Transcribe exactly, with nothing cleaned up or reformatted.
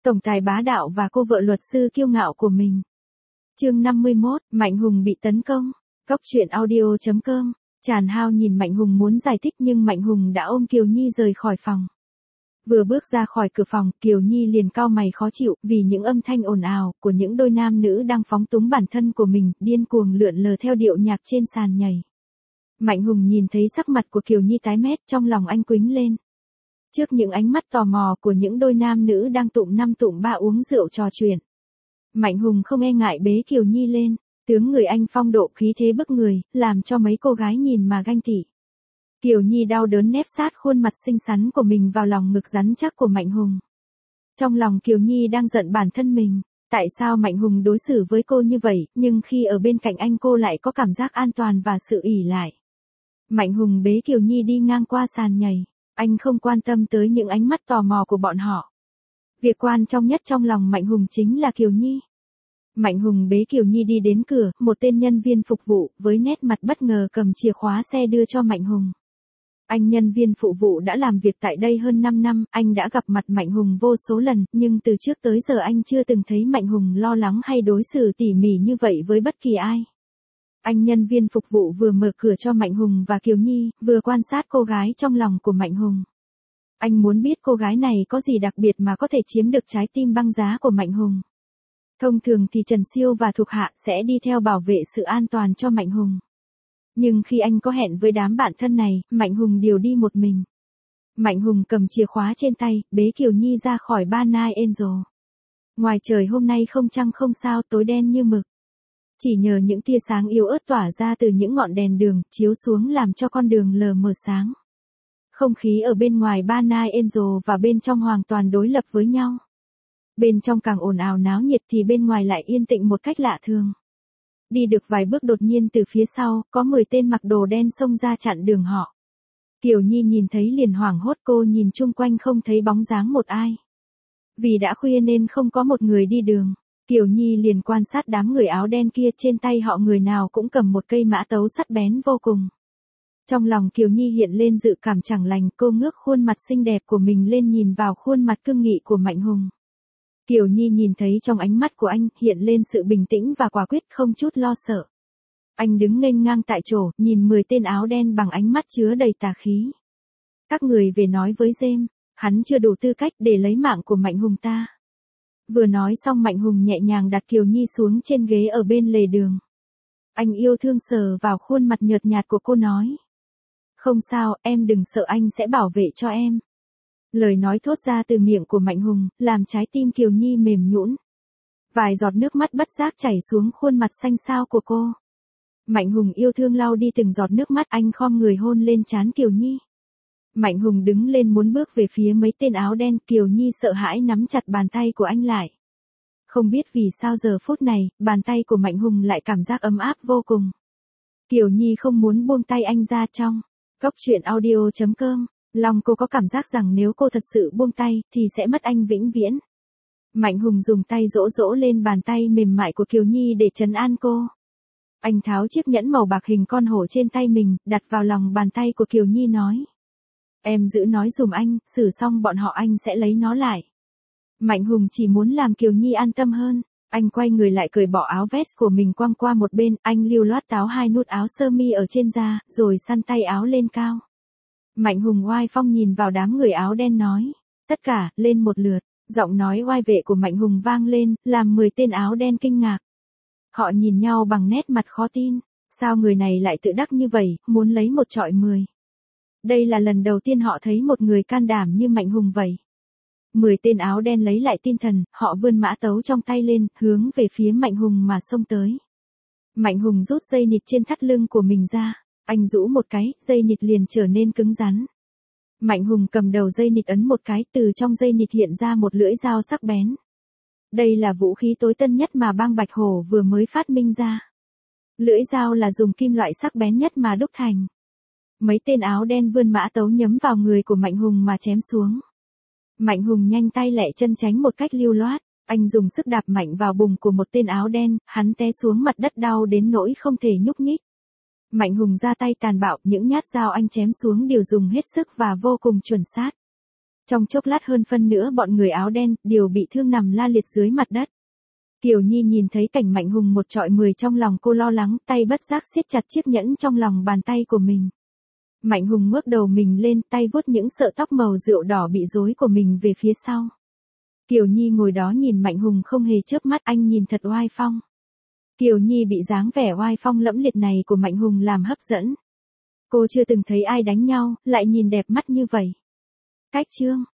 Tổng tài bá đạo và cô vợ luật sư kiêu ngạo của mình. Chương năm mươi mốt, Mạnh Hùng bị tấn công. Cóc truyện audio chấm com. Tràn Hao nhìn Mạnh Hùng muốn giải thích nhưng Mạnh Hùng đã ôm Kiều Nhi rời khỏi phòng. Vừa bước ra khỏi cửa phòng, Kiều Nhi liền cau mày khó chịu vì những âm thanh ồn ào của những đôi nam nữ đang phóng túng bản thân của mình, điên cuồng lượn lờ theo điệu nhạc trên sàn nhảy. Mạnh Hùng nhìn thấy sắc mặt của Kiều Nhi tái mét, trong lòng anh quĩnh lên. Trước những ánh mắt tò mò của những đôi nam nữ đang tụm năm tụm ba uống rượu trò chuyện, Mạnh Hùng không e ngại bế Kiều Nhi lên, tướng người anh phong độ khí thế bức người, làm cho mấy cô gái nhìn mà ganh tị. Kiều Nhi đau đớn nép sát khuôn mặt xinh xắn của mình vào lòng ngực rắn chắc của Mạnh Hùng. Trong lòng Kiều Nhi đang giận bản thân mình, tại sao Mạnh Hùng đối xử với cô như vậy, nhưng khi ở bên cạnh anh cô lại có cảm giác an toàn và sự ỷ lại. Mạnh Hùng bế Kiều Nhi đi ngang qua sàn nhảy, anh không quan tâm tới những ánh mắt tò mò của bọn họ. Việc quan trọng nhất trong lòng Mạnh Hùng chính là Kiều Nhi. Mạnh Hùng bế Kiều Nhi đi đến cửa, một tên nhân viên phục vụ với nét mặt bất ngờ cầm chìa khóa xe đưa cho Mạnh Hùng. Anh nhân viên phụ vụ đã làm việc tại đây hơn năm năm, anh đã gặp mặt Mạnh Hùng vô số lần, nhưng từ trước tới giờ anh chưa từng thấy Mạnh Hùng lo lắng hay đối xử tỉ mỉ như vậy với bất kỳ ai. Anh nhân viên phục vụ vừa mở cửa cho Mạnh Hùng và Kiều Nhi, vừa quan sát cô gái trong lòng của Mạnh Hùng. Anh muốn biết cô gái này có gì đặc biệt mà có thể chiếm được trái tim băng giá của Mạnh Hùng. Thông thường thì Trần Siêu và thuộc hạ sẽ đi theo bảo vệ sự an toàn cho Mạnh Hùng. Nhưng khi anh có hẹn với đám bạn thân này, Mạnh Hùng điều đi một mình. Mạnh Hùng cầm chìa khóa trên tay, bế Kiều Nhi ra khỏi Ba Night Angel. Ngoài trời hôm nay không trăng không sao, tối đen như mực. Chỉ nhờ những tia sáng yếu ớt tỏa ra từ những ngọn đèn đường, chiếu xuống làm cho con đường lờ mờ sáng. Không khí ở bên ngoài Ba Night Angel và bên trong hoàn toàn đối lập với nhau. Bên trong càng ồn ào náo nhiệt thì bên ngoài lại yên tĩnh một cách lạ thường. Đi được vài bước đột nhiên từ phía sau, có mười tên mặc đồ đen xông ra chặn đường họ. Kiều Nhi nhìn thấy liền hoảng hốt, cô nhìn chung quanh không thấy bóng dáng một ai. Vì đã khuya nên không có một người đi đường. Kiều Nhi liền quan sát đám người áo đen kia, trên tay họ người nào cũng cầm một cây mã tấu sắc bén vô cùng. Trong lòng Kiều Nhi hiện lên dự cảm chẳng lành, cô ngước khuôn mặt xinh đẹp của mình lên nhìn vào khuôn mặt cương nghị của Mạnh Hùng. Kiều Nhi nhìn thấy trong ánh mắt của anh hiện lên sự bình tĩnh và quả quyết, không chút lo sợ. Anh đứng nghênh ngang tại chỗ, nhìn mười tên áo đen bằng ánh mắt chứa đầy tà khí. Các người về nói với James, hắn chưa đủ tư cách để lấy mạng của Mạnh Hùng ta. Vừa nói xong Mạnh Hùng nhẹ nhàng đặt Kiều Nhi xuống trên ghế ở bên lề đường. Anh yêu thương sờ vào khuôn mặt nhợt nhạt của cô nói. Không sao, em đừng sợ, anh sẽ bảo vệ cho em. Lời nói thốt ra từ miệng của Mạnh Hùng, làm trái tim Kiều Nhi mềm nhũn. Vài giọt nước mắt bất giác chảy xuống khuôn mặt xanh xao của cô. Mạnh Hùng yêu thương lau đi từng giọt nước mắt, anh khom người hôn lên trán Kiều Nhi. Mạnh Hùng đứng lên muốn bước về phía mấy tên áo đen, Kiều Nhi sợ hãi nắm chặt bàn tay của anh lại. Không biết vì sao giờ phút này, bàn tay của Mạnh Hùng lại cảm giác ấm áp vô cùng. Kiều Nhi không muốn buông tay anh ra. Trong Cóc truyện audio chấm com, lòng cô có cảm giác rằng nếu cô thật sự buông tay, thì sẽ mất anh vĩnh viễn. Mạnh Hùng dùng tay dỗ dỗ lên bàn tay mềm mại của Kiều Nhi để trấn an cô. Anh tháo chiếc nhẫn màu bạc hình con hổ trên tay mình, đặt vào lòng bàn tay của Kiều Nhi nói. Em giữ nói dùm anh, xử xong bọn họ anh sẽ lấy nó lại. Mạnh Hùng chỉ muốn làm Kiều Nhi an tâm hơn. Anh quay người lại cởi bỏ áo vest của mình quăng qua một bên, anh lưu loát táo hai nút áo sơ mi ở trên da, rồi săn tay áo lên cao. Mạnh Hùng oai phong nhìn vào đám người áo đen nói. Tất cả, lên một lượt. Giọng nói oai vệ của Mạnh Hùng vang lên, làm mười tên áo đen kinh ngạc. Họ nhìn nhau bằng nét mặt khó tin. Sao người này lại tự đắc như vậy, muốn lấy một trọi mười. Đây là lần đầu tiên họ thấy một người can đảm như Mạnh Hùng vậy. Mười tên áo đen lấy lại tinh thần, họ vươn mã tấu trong tay lên, hướng về phía Mạnh Hùng mà xông tới. Mạnh Hùng rút dây nịt trên thắt lưng của mình ra. Anh rũ một cái, dây nịt liền trở nên cứng rắn. Mạnh Hùng cầm đầu dây nịt ấn một cái, từ trong dây nịt hiện ra một lưỡi dao sắc bén. Đây là vũ khí tối tân nhất mà bang Bạch Hổ vừa mới phát minh ra. Lưỡi dao là dùng kim loại sắc bén nhất mà đúc thành. Mấy tên áo đen vươn mã tấu nhắm vào người của Mạnh Hùng mà chém xuống. Mạnh Hùng nhanh tay lẹ chân tránh một cách lưu loát. Anh dùng sức đạp mạnh vào bụng của một tên áo đen, hắn té xuống mặt đất đau đến nỗi không thể nhúc nhích. Mạnh Hùng ra tay tàn bạo, những nhát dao anh chém xuống đều dùng hết sức và vô cùng chuẩn xác. Trong chốc lát hơn phân nữa bọn người áo đen đều bị thương nằm la liệt dưới mặt đất. Kiều Nhi nhìn thấy cảnh Mạnh Hùng một trọi mười trong lòng cô lo lắng, tay bất giác siết chặt chiếc nhẫn trong lòng bàn tay của mình. Mạnh Hùng ngước đầu mình lên, tay vuốt những sợi tóc màu rượu đỏ bị rối của mình về phía sau. Kiều Nhi ngồi đó nhìn Mạnh Hùng không hề chớp mắt, anh nhìn thật oai phong. Kiều Nhi bị dáng vẻ oai phong lẫm liệt này của Mạnh Hùng làm hấp dẫn. Cô chưa từng thấy ai đánh nhau, lại nhìn đẹp mắt như vậy. Cách chương